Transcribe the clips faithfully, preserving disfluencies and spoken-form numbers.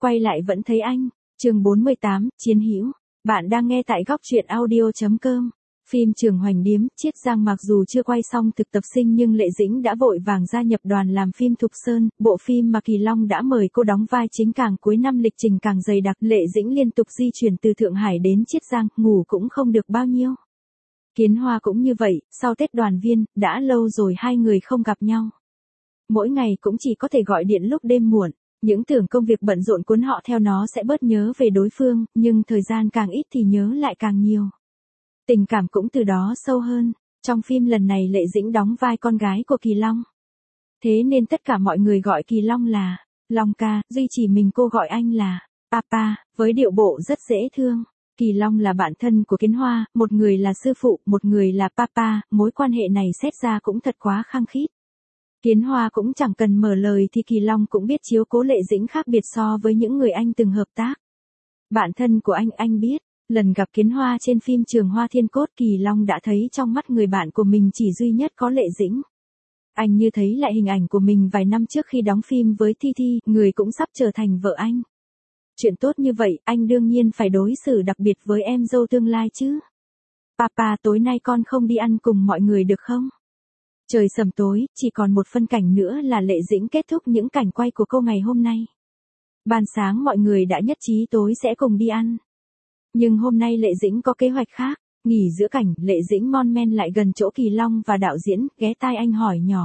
quay lại vẫn thấy anh. Chương bốn mươi tám, Chiến hữu. Bạn đang nghe tại góc truyện audio chấm com. Phim Trường Hoành Điếm, Chiết Giang mặc dù chưa quay xong thực tập sinh nhưng Lệ Dĩnh đã vội vàng gia nhập đoàn làm phim Thục Sơn, bộ phim mà Kỳ Long đã mời cô đóng vai chính. Càng cuối năm lịch trình càng dày đặc, Lệ Dĩnh liên tục di chuyển từ Thượng Hải đến Chiết Giang, ngủ cũng không được bao nhiêu. Kiến Hoa cũng như vậy, sau Tết đoàn viên, đã lâu rồi hai người không gặp nhau. Mỗi ngày cũng chỉ có thể gọi điện lúc đêm muộn. Những tưởng công việc bận rộn cuốn họ theo nó sẽ bớt nhớ về đối phương, nhưng thời gian càng ít thì nhớ lại càng nhiều. Tình cảm cũng từ đó sâu hơn. Trong phim lần này Lệ Dĩnh đóng vai con gái của Kỳ Long. Thế nên tất cả mọi người gọi Kỳ Long là Long ca, duy chỉ mình cô gọi anh là Papa, với điệu bộ rất dễ thương. Kỳ Long là bạn thân của Kiến Hoa, một người là sư phụ, một người là Papa, mối quan hệ này xét ra cũng thật quá khăng khít. Kiến Hoa cũng chẳng cần mở lời thì Kỳ Long cũng biết chiếu cố Lệ Dĩnh khác biệt so với những người anh từng hợp tác. Bạn thân của anh, anh biết, lần gặp Kiến Hoa trên phim Trường Hoa Thiên Cốt, Kỳ Long đã thấy trong mắt người bạn của mình chỉ duy nhất có Lệ Dĩnh. Anh như thấy lại hình ảnh của mình vài năm trước khi đóng phim với Thi Thi, người cũng sắp trở thành vợ anh. Chuyện tốt như vậy, anh đương nhiên phải đối xử đặc biệt với em dâu tương lai chứ. Papa, tối nay con không đi ăn cùng mọi người được không? Trời sầm tối, chỉ còn một phân cảnh nữa là Lệ Dĩnh kết thúc những cảnh quay của cô ngày hôm nay. Ban sáng mọi người đã nhất trí tối sẽ cùng đi ăn. Nhưng hôm nay Lệ Dĩnh có kế hoạch khác. Nghỉ giữa cảnh, Lệ Dĩnh mon men lại gần chỗ Kỳ Long và đạo diễn, ghé tai anh hỏi nhỏ.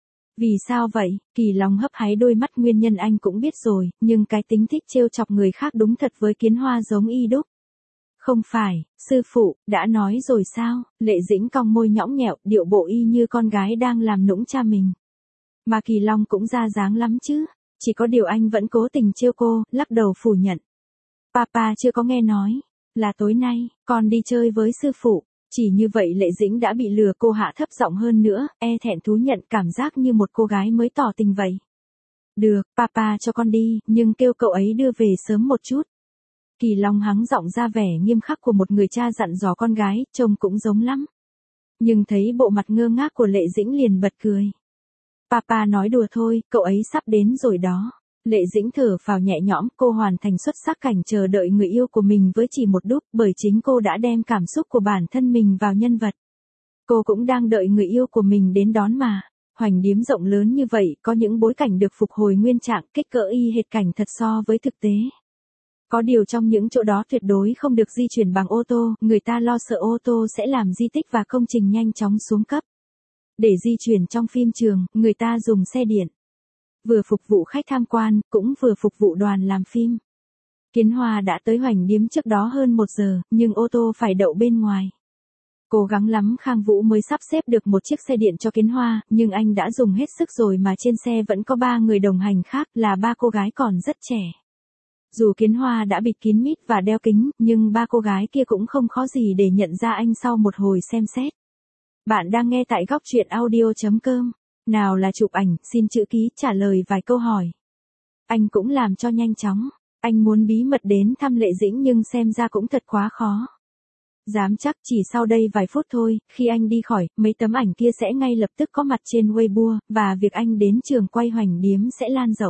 Vì sao vậy? Kỳ Long hấp háy đôi mắt, nguyên nhân anh cũng biết rồi, nhưng cái tính thích trêu chọc người khác đúng thật với Kiến Hoa giống y đúc. Không phải, sư phụ, đã nói rồi sao? Lệ Dĩnh cong môi nhõng nhẽo, điệu bộ y như con gái đang làm nũng cha mình. Mà Kỳ Long cũng ra dáng lắm chứ, chỉ có điều anh vẫn cố tình trêu cô, lắc đầu phủ nhận. Papa chưa có nghe nói, là tối nay, con đi chơi với sư phụ. Chỉ như vậy Lệ Dĩnh đã bị lừa, cô hạ thấp giọng hơn nữa, e thẹn thú nhận, cảm giác như một cô gái mới tỏ tình vậy. Được, Papa cho con đi, nhưng kêu cậu ấy đưa về sớm một chút. Kỳ Long hắng giọng ra vẻ nghiêm khắc của một người cha dặn dò con gái, trông cũng giống lắm. Nhưng thấy bộ mặt ngơ ngác của Lệ Dĩnh liền bật cười. Papa nói đùa thôi, cậu ấy sắp đến rồi đó. Lệ Dĩnh thở phào nhẹ nhõm, cô hoàn thành xuất sắc cảnh chờ đợi người yêu của mình với chỉ một đúc, bởi chính cô đã đem cảm xúc của bản thân mình vào nhân vật. Cô cũng đang đợi người yêu của mình đến đón mà. Hoành Điếm rộng lớn như vậy, có những bối cảnh được phục hồi nguyên trạng, kích cỡ y hệt cảnh thật so với thực tế. Có điều trong những chỗ đó tuyệt đối không được di chuyển bằng ô tô, người ta lo sợ ô tô sẽ làm di tích và công trình nhanh chóng xuống cấp. Để di chuyển trong phim trường, người ta dùng xe điện. Vừa phục vụ khách tham quan, cũng vừa phục vụ đoàn làm phim. Kiến Hoa đã tới Hoành Điếm trước đó hơn một giờ, nhưng ô tô phải đậu bên ngoài. Cố gắng lắm Khang Vũ mới sắp xếp được một chiếc xe điện cho Kiến Hoa, nhưng anh đã dùng hết sức rồi mà trên xe vẫn có ba người đồng hành khác, là ba cô gái còn rất trẻ. Dù Kiến Hoa đã bịt kín mít và đeo kính, nhưng ba cô gái kia cũng không khó gì để nhận ra anh sau một hồi xem xét. Bạn đang nghe tại góc truyện audio chấm com. Nào là chụp ảnh, xin chữ ký, trả lời vài câu hỏi. Anh cũng làm cho nhanh chóng. Anh muốn bí mật đến thăm Lệ Dĩnh nhưng xem ra cũng thật quá khó. Dám chắc chỉ sau đây vài phút thôi, khi anh đi khỏi, mấy tấm ảnh kia sẽ ngay lập tức có mặt trên Weibo, và việc anh đến trường quay Hoành Điếm sẽ lan rộng.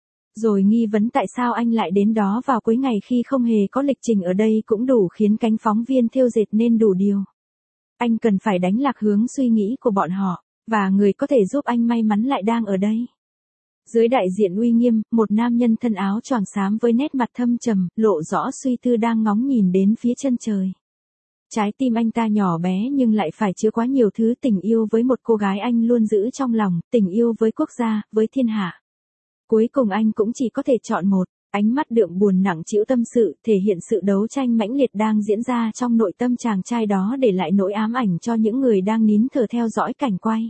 Rồi nghi vấn tại sao anh lại đến đó vào cuối ngày khi không hề có lịch trình ở đây cũng đủ khiến cánh phóng viên thêu dệt nên đủ điều. Anh cần phải đánh lạc hướng suy nghĩ của bọn họ, và người có thể giúp anh may mắn lại đang ở đây. Dưới đại diện uy nghiêm, một nam nhân thân áo choàng xám với nét mặt thâm trầm, lộ rõ suy tư đang ngóng nhìn đến phía chân trời. Trái tim anh ta nhỏ bé nhưng lại phải chứa quá nhiều thứ, tình yêu với một cô gái anh luôn giữ trong lòng, tình yêu với quốc gia, với thiên hạ. Cuối cùng anh cũng chỉ có thể chọn một. Ánh mắt đượm buồn nặng trĩu tâm sự, thể hiện sự đấu tranh mãnh liệt đang diễn ra trong nội tâm chàng trai đó, để lại nỗi ám ảnh cho những người đang nín thở theo dõi cảnh quay.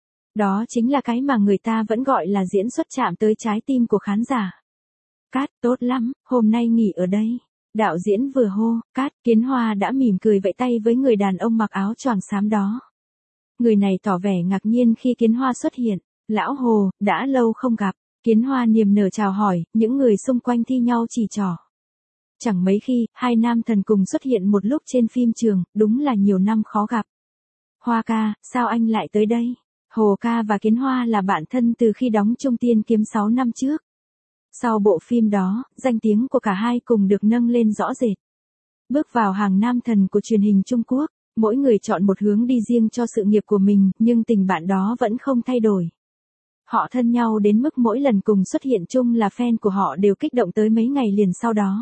Đó chính là cái mà người ta vẫn gọi là diễn xuất chạm tới trái tim của khán giả. Cát, tốt lắm, hôm nay nghỉ ở đây. Đạo diễn vừa hô, cát, Kiến Hoa đã mỉm cười vẫy tay với người đàn ông mặc áo choàng xám đó. Người này tỏ vẻ ngạc nhiên khi Kiến Hoa xuất hiện. Lão Hồ, đã lâu không gặp. Kiến Hoa niềm nở chào hỏi, những người xung quanh thi nhau chỉ trỏ. Chẳng mấy khi, hai nam thần cùng xuất hiện một lúc trên phim trường, đúng là nhiều năm khó gặp. Hoa ca, sao anh lại tới đây? Hồ ca và Kiến Hoa là bạn thân từ khi đóng chung Tiên Kiếm sáu năm trước. Sau bộ phim đó, danh tiếng của cả hai cùng được nâng lên rõ rệt. Bước vào hàng nam thần của truyền hình Trung Quốc, mỗi người chọn một hướng đi riêng cho sự nghiệp của mình, nhưng tình bạn đó vẫn không thay đổi. Họ thân nhau đến mức mỗi lần cùng xuất hiện chung là fan của họ đều kích động tới mấy ngày liền sau đó.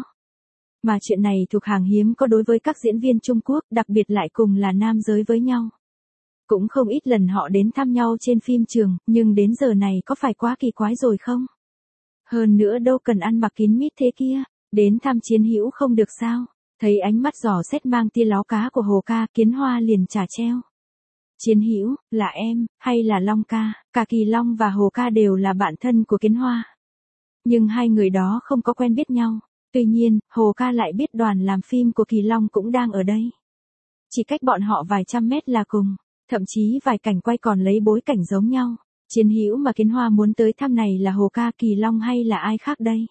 Mà chuyện này thuộc hàng hiếm có đối với các diễn viên Trung Quốc, đặc biệt lại cùng là nam giới với nhau. Cũng không ít lần họ đến thăm nhau trên phim trường, nhưng đến giờ này có phải quá kỳ quái rồi không? Hơn nữa đâu cần ăn mặc kín mít thế kia, đến thăm Chiến Hữu không được sao? Thấy ánh mắt dò xét mang tia láo cá của Hồ ca, Kiến Hoa liền trả treo. Chiến Hữu, là em, hay là Long ca? Cả Kỳ Long và Hồ ca đều là bạn thân của Kiến Hoa. Nhưng hai người đó không có quen biết nhau. Tuy nhiên, Hồ ca lại biết đoàn làm phim của Kỳ Long cũng đang ở đây. Chỉ cách bọn họ vài trăm mét là cùng. Thậm chí vài cảnh quay còn lấy bối cảnh giống nhau. Chiến Hữu mà Kiến Hoa muốn tới thăm này là Hồ ca, Kỳ Long hay là ai khác đây?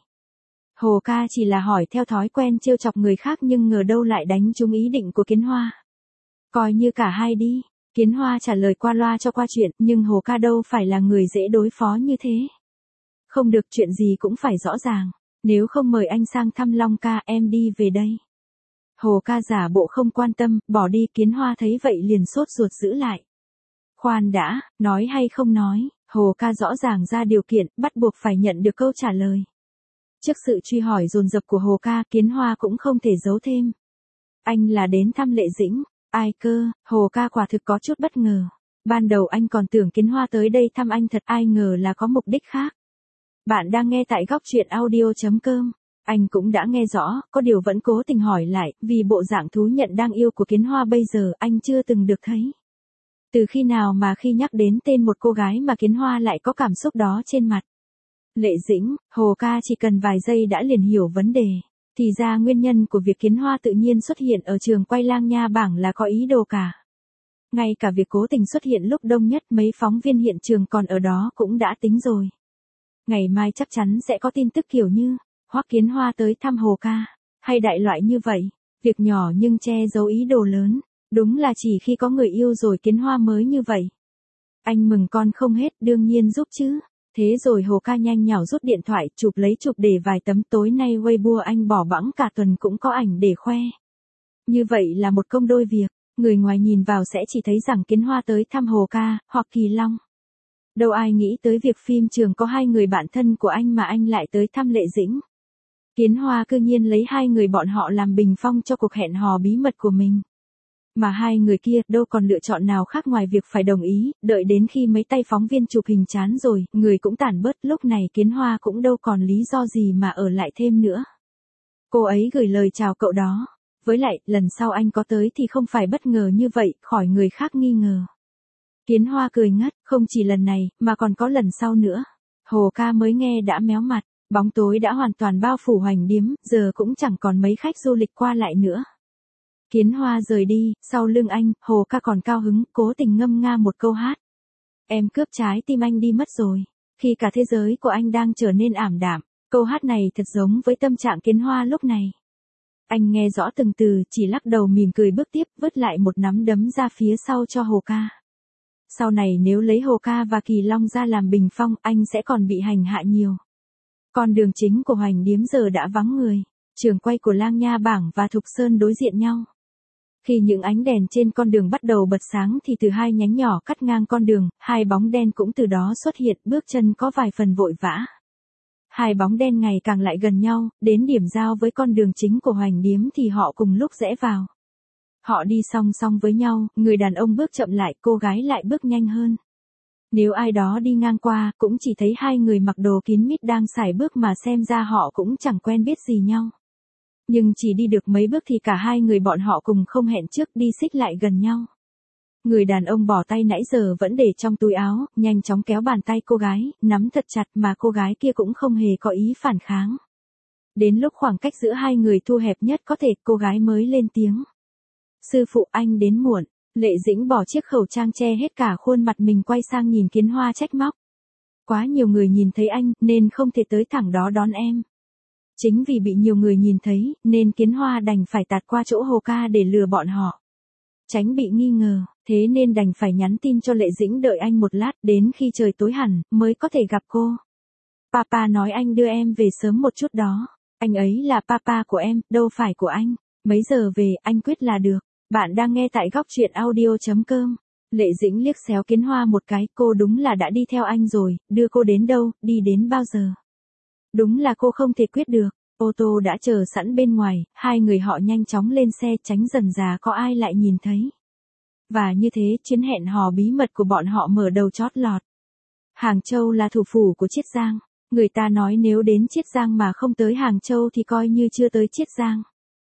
Hồ ca chỉ là hỏi theo thói quen trêu chọc người khác nhưng ngờ đâu lại đánh trúng ý định của Kiến Hoa. Coi như cả hai đi. Kiến Hoa trả lời qua loa cho qua chuyện, nhưng Hồ ca đâu phải là người dễ đối phó như thế. Không được, chuyện gì cũng phải rõ ràng. Nếu không mời anh sang thăm Long ca, em đi về đây. Hồ ca giả bộ không quan tâm, bỏ đi. Kiến Hoa thấy vậy liền sốt ruột giữ lại. Khoan đã, nói hay không nói, Hồ ca rõ ràng ra điều kiện, bắt buộc phải nhận được câu trả lời. Trước sự truy hỏi dồn dập của Hồ ca, Kiến Hoa cũng không thể giấu thêm. Anh là đến thăm Lệ Dĩnh. Ai cơ? Hồ ca quả thực có chút bất ngờ. Ban đầu anh còn tưởng Kiến Hoa tới đây thăm anh thật, ai ngờ là có mục đích khác. Bạn đang nghe tại góc truyện audio chấm com. Anh cũng đã nghe rõ, có điều vẫn cố tình hỏi lại, vì bộ dạng thú nhận đang yêu của Kiến Hoa bây giờ anh chưa từng được thấy. Từ khi nào mà khi nhắc đến tên một cô gái mà Kiến Hoa lại có cảm xúc đó trên mặt. Lệ Dĩnh, Hồ ca chỉ cần vài giây đã liền hiểu vấn đề. Thì ra nguyên nhân của việc Kiến Hoa tự nhiên xuất hiện ở trường quay Lang Nha Bảng là có ý đồ cả. Ngay cả việc cố tình xuất hiện lúc đông nhất mấy phóng viên hiện trường còn ở đó cũng đã tính rồi. Ngày mai chắc chắn sẽ có tin tức kiểu như, Hoắc Kiến Hoa tới thăm Hồ ca, hay đại loại như vậy. Việc nhỏ nhưng che giấu ý đồ lớn. Đúng là chỉ khi có người yêu rồi Kiến Hoa mới như vậy. Anh mừng con không hết, đương nhiên giúp chứ. Thế rồi Hồ ca nhanh nhảu rút điện thoại, chụp lấy chụp để vài tấm, tối nay Weibo anh bỏ bẵng cả tuần cũng có ảnh để khoe. Như vậy là một công đôi việc, người ngoài nhìn vào sẽ chỉ thấy rằng Kiến Hoa tới thăm Hồ ca, hoặc Kỳ Long. Đâu ai nghĩ tới việc phim trường có hai người bạn thân của anh mà anh lại tới thăm Lệ Dĩnh. Kiến Hoa cư nhiên lấy hai người bọn họ làm bình phong cho cuộc hẹn hò bí mật của mình. Mà hai người kia đâu còn lựa chọn nào khác ngoài việc phải đồng ý, đợi đến khi mấy tay phóng viên chụp hình chán rồi, người cũng tản bớt, lúc này Kiến Hoa cũng đâu còn lý do gì mà ở lại thêm nữa. Cô ấy gửi lời chào cậu đó. Với lại, lần sau anh có tới thì không phải bất ngờ như vậy, khỏi người khác nghi ngờ. Kiến Hoa cười ngất, không chỉ lần này, mà còn có lần sau nữa. Hồ ca mới nghe đã méo mặt, bóng tối đã hoàn toàn bao phủ Hoành Điếm, giờ cũng chẳng còn mấy khách du lịch qua lại nữa. Kiến Hoa rời đi, sau lưng anh, Hồ ca còn cao hứng, cố tình ngâm nga một câu hát. Em cướp trái tim anh đi mất rồi, khi cả thế giới của anh đang trở nên ảm đạm. Câu hát này thật giống với tâm trạng Kiến Hoa lúc này. Anh nghe rõ từng từ, chỉ lắc đầu mỉm cười bước tiếp, vứt lại một nắm đấm ra phía sau cho Hồ ca. Sau này nếu lấy Hồ ca và Kỳ Long ra làm bình phong, anh sẽ còn bị hành hạ nhiều. Con đường chính của Hoành Điếm giờ đã vắng người, trường quay của Lang Nha Bảng và Thục Sơn đối diện nhau. Khi những ánh đèn trên con đường bắt đầu bật sáng thì từ hai nhánh nhỏ cắt ngang con đường, hai bóng đen cũng từ đó xuất hiện, bước chân có vài phần vội vã. Hai bóng đen ngày càng lại gần nhau, đến điểm giao với con đường chính của Hoành Điếm thì họ cùng lúc rẽ vào. Họ đi song song với nhau, người đàn ông bước chậm lại, cô gái lại bước nhanh hơn. Nếu ai đó đi ngang qua, cũng chỉ thấy hai người mặc đồ kín mít đang sải bước mà xem ra họ cũng chẳng quen biết gì nhau. Nhưng chỉ đi được mấy bước thì cả hai người bọn họ cùng không hẹn trước đi xích lại gần nhau. Người đàn ông bỏ tay nãy giờ vẫn để trong túi áo, nhanh chóng kéo bàn tay cô gái, nắm thật chặt mà cô gái kia cũng không hề có ý phản kháng. Đến lúc khoảng cách giữa hai người thu hẹp nhất có thể, cô gái mới lên tiếng. Sư phụ, anh đến muộn. Lệ Dĩnh bỏ chiếc khẩu trang che hết cả khuôn mặt mình, quay sang nhìn Kiến Hoa trách móc. Quá nhiều người nhìn thấy anh, nên không thể tới thẳng đó đón em. Chính vì bị nhiều người nhìn thấy, nên Kiến Hoa đành phải tạt qua chỗ Hồ ca để lừa bọn họ. Tránh bị nghi ngờ, thế nên đành phải nhắn tin cho Lệ Dĩnh đợi anh một lát, đến khi trời tối hẳn, mới có thể gặp cô. Papa nói anh đưa em về sớm một chút đó. Anh ấy là papa của em, đâu phải của anh. Mấy giờ về, anh quyết là được. Bạn đang nghe tại góc truyện audio.com. Lệ Dĩnh liếc xéo Kiến Hoa một cái, cô đúng là đã đi theo anh rồi, đưa cô đến đâu, đi đến bao giờ. Đúng là cô không thể quyết được. Ô tô đã chờ sẵn bên ngoài, hai người họ nhanh chóng lên xe tránh dần dà có ai lại nhìn thấy. Và như thế, chuyến hẹn hò bí mật của bọn họ mở đầu chót lọt. Hàng Châu là thủ phủ của Chiết Giang. Người ta nói nếu đến Chiết Giang mà không tới Hàng Châu thì coi như chưa tới Chiết Giang.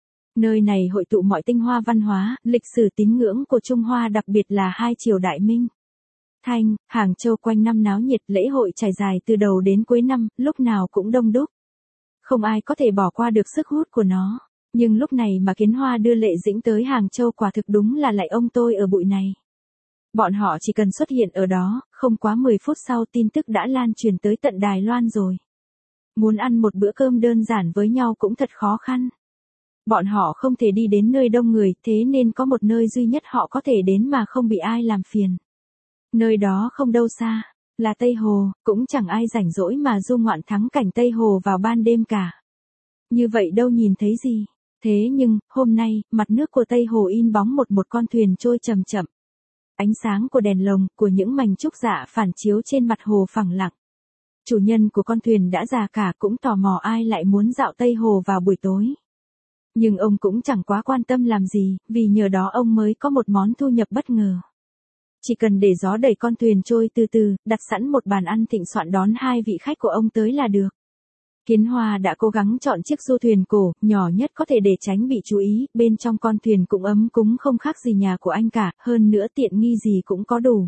Nơi này hội tụ mọi tinh hoa văn hóa, lịch sử tín ngưỡng của Trung Hoa, đặc biệt là hai triều Đại Minh, Thanh. Hàng Châu quanh năm náo nhiệt, lễ hội trải dài từ đầu đến cuối năm, lúc nào cũng đông đúc. Không ai có thể bỏ qua được sức hút của nó. Nhưng lúc này mà Kiến Hoa đưa Lệ Dĩnh tới Hàng Châu quả thực đúng là lạy ông tôi ở bụi này. Bọn họ chỉ cần xuất hiện ở đó, không quá mười phút sau tin tức đã lan truyền tới tận Đài Loan rồi. Muốn ăn một bữa cơm đơn giản với nhau cũng thật khó khăn. Bọn họ không thể đi đến nơi đông người, thế nên có một nơi duy nhất họ có thể đến mà không bị ai làm phiền. Nơi đó không đâu xa, là Tây Hồ, cũng chẳng ai rảnh rỗi mà du ngoạn thắng cảnh Tây Hồ vào ban đêm cả. Như vậy đâu nhìn thấy gì. Thế nhưng, hôm nay, mặt nước của Tây Hồ in bóng một một con thuyền trôi chậm chậm. Ánh sáng của đèn lồng, của những mảnh trúc dạ phản chiếu trên mặt hồ phẳng lặng. Chủ nhân của con thuyền đã già cả, cũng tò mò ai lại muốn dạo Tây Hồ vào buổi tối. Nhưng ông cũng chẳng quá quan tâm làm gì, vì nhờ đó ông mới có một món thu nhập bất ngờ. Chỉ cần để gió đẩy con thuyền trôi từ từ, đặt sẵn một bàn ăn thịnh soạn đón hai vị khách của ông tới là được. Kiến Hoa đã cố gắng chọn chiếc du thuyền cổ, nhỏ nhất có thể để tránh bị chú ý, bên trong con thuyền cũng ấm cúng không khác gì nhà của anh cả, hơn nữa tiện nghi gì cũng có đủ.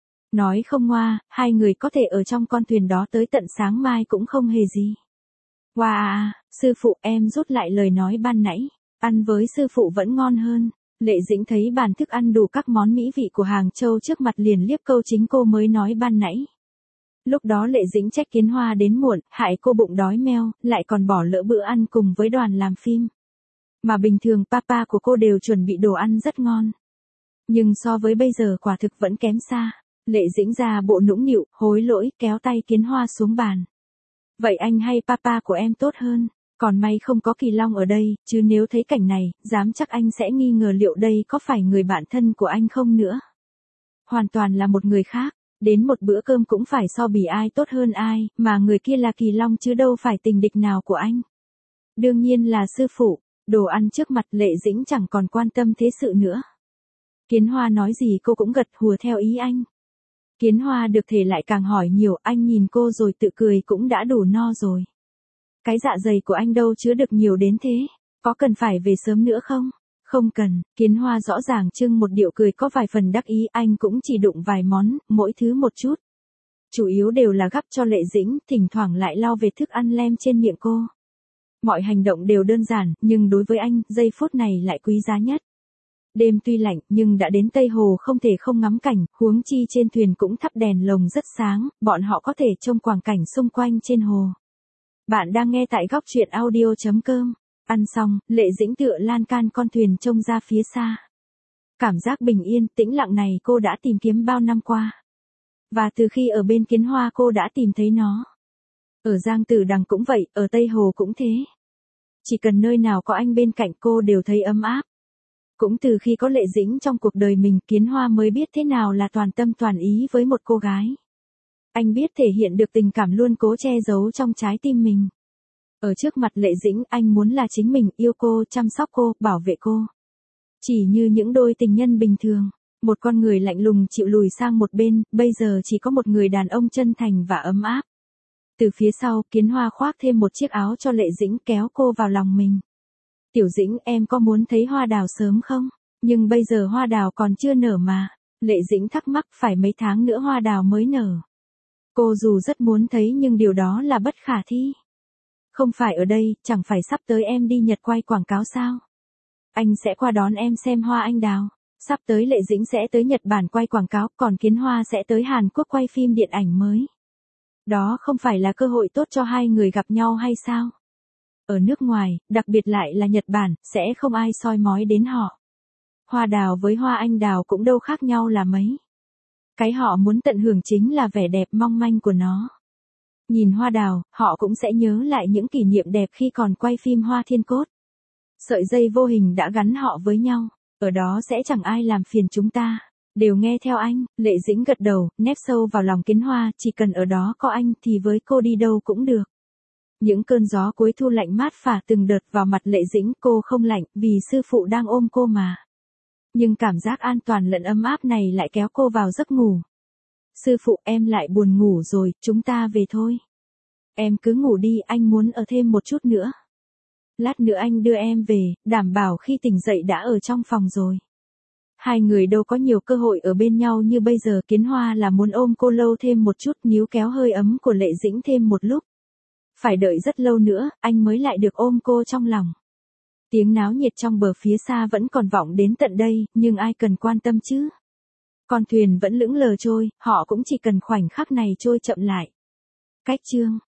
Nói không ngoa, hai người có thể ở trong con thuyền đó tới tận sáng mai cũng không hề gì. Wow, sư phụ, em rút lại lời nói ban nãy, ăn với sư phụ vẫn ngon hơn. Lệ Dĩnh thấy bàn thức ăn đủ các món mỹ vị của Hàng Châu trước mặt liền liếc câu chính cô mới nói ban nãy. Lúc đó Lệ Dĩnh trách Kiến Hoa đến muộn, hại cô bụng đói meo, lại còn bỏ lỡ bữa ăn cùng với đoàn làm phim. Mà bình thường papa của cô đều chuẩn bị đồ ăn rất ngon. Nhưng so với bây giờ quả thực vẫn kém xa. Lệ Dĩnh ra bộ nũng nịu, hối lỗi, kéo tay Kiến Hoa xuống bàn. Vậy anh hay papa của em tốt hơn, còn may không có Kỳ Long ở đây, chứ nếu thấy cảnh này, dám chắc anh sẽ nghi ngờ liệu đây có phải người bạn thân của anh không nữa. Hoàn toàn là một người khác, đến một bữa cơm cũng phải so bì ai tốt hơn ai, mà người kia là Kỳ Long chứ đâu phải tình địch nào của anh. Đương nhiên là sư phụ, đồ ăn trước mặt Lệ Dĩnh chẳng còn quan tâm thế sự nữa. Kiến Hoa nói gì cô cũng gật hùa theo ý anh. Kiến Hoa được thể lại càng hỏi nhiều, anh nhìn cô rồi tự cười cũng đã đủ no rồi. Cái dạ dày của anh đâu chứa được nhiều đến thế, có cần phải về sớm nữa không? Không cần. Kiến Hoa rõ ràng trưng một điệu cười có vài phần đắc ý, anh cũng chỉ đụng vài món, mỗi thứ một chút. Chủ yếu đều là gắp cho Lệ Dĩnh, thỉnh thoảng lại lau về thức ăn lem trên miệng cô. Mọi hành động đều đơn giản, nhưng đối với anh, giây phút này lại quý giá nhất. Đêm tuy lạnh, nhưng đã đến Tây Hồ không thể không ngắm cảnh, huống chi trên thuyền cũng thắp đèn lồng rất sáng, bọn họ có thể trông quang cảnh xung quanh trên hồ. Bạn đang nghe tại góc truyện audio.com. Ăn xong, Lệ Dĩnh tựa lan can con thuyền trông ra phía xa. Cảm giác bình yên, tĩnh lặng này cô đã tìm kiếm bao năm qua. Và từ khi ở bên Kiến Hoa cô đã tìm thấy nó. Ở Giang Tử Đằng cũng vậy, ở Tây Hồ cũng thế. Chỉ cần nơi nào có anh bên cạnh cô đều thấy ấm áp. Cũng từ khi có Lệ Dĩnh trong cuộc đời mình, Kiến Hoa mới biết thế nào là toàn tâm toàn ý với một cô gái. Anh biết thể hiện được tình cảm luôn cố che giấu trong trái tim mình. Ở trước mặt Lệ Dĩnh, anh muốn là chính mình, yêu cô, chăm sóc cô, bảo vệ cô. Chỉ như những đôi tình nhân bình thường, một con người lạnh lùng chịu lùi sang một bên, bây giờ chỉ có một người đàn ông chân thành và ấm áp. Từ phía sau, Kiến Hoa khoác thêm một chiếc áo cho Lệ Dĩnh, kéo cô vào lòng mình. Tiểu Dĩnh, em có muốn thấy hoa đào sớm không? Nhưng bây giờ hoa đào còn chưa nở mà. Lệ Dĩnh thắc mắc, phải mấy tháng nữa hoa đào mới nở. Cô dù rất muốn thấy nhưng điều đó là bất khả thi. Không phải ở đây, chẳng phải sắp tới em đi Nhật quay quảng cáo sao? Anh sẽ qua đón em xem hoa anh đào. Sắp tới Lệ Dĩnh sẽ tới Nhật Bản quay quảng cáo, còn Kiến Hoa sẽ tới Hàn Quốc quay phim điện ảnh mới. Đó không phải là cơ hội tốt cho hai người gặp nhau hay sao? Ở nước ngoài, đặc biệt lại là Nhật Bản, sẽ không ai soi mói đến họ. Hoa đào với hoa anh đào cũng đâu khác nhau là mấy. Cái họ muốn tận hưởng chính là vẻ đẹp mong manh của nó. Nhìn hoa đào, họ cũng sẽ nhớ lại những kỷ niệm đẹp khi còn quay phim Hoa Thiên Cốt. Sợi dây vô hình đã gắn họ với nhau, ở đó sẽ chẳng ai làm phiền chúng ta. Đều nghe theo anh, Lệ Dĩnh gật đầu, nép sâu vào lòng Kiến Hoa, chỉ cần ở đó có anh thì với cô đi đâu cũng được. Những cơn gió cuối thu lạnh mát phả từng đợt vào mặt Lệ Dĩnh, cô không lạnh, vì sư phụ đang ôm cô mà. Nhưng cảm giác an toàn lẫn ấm áp này lại kéo cô vào giấc ngủ. Sư phụ, em lại buồn ngủ rồi, chúng ta về thôi. Em cứ ngủ đi, anh muốn ở thêm một chút nữa. Lát nữa anh đưa em về, đảm bảo khi tỉnh dậy đã ở trong phòng rồi. Hai người đâu có nhiều cơ hội ở bên nhau như bây giờ. Kiến Hoa là muốn ôm cô lâu thêm một chút, níu kéo hơi ấm của Lệ Dĩnh thêm một lúc. Phải đợi rất lâu nữa, anh mới lại được ôm cô trong lòng. Tiếng náo nhiệt trong bờ phía xa vẫn còn vọng đến tận đây, nhưng ai cần quan tâm chứ? Con thuyền vẫn lững lờ trôi, họ cũng chỉ cần khoảnh khắc này trôi chậm lại. Cách chương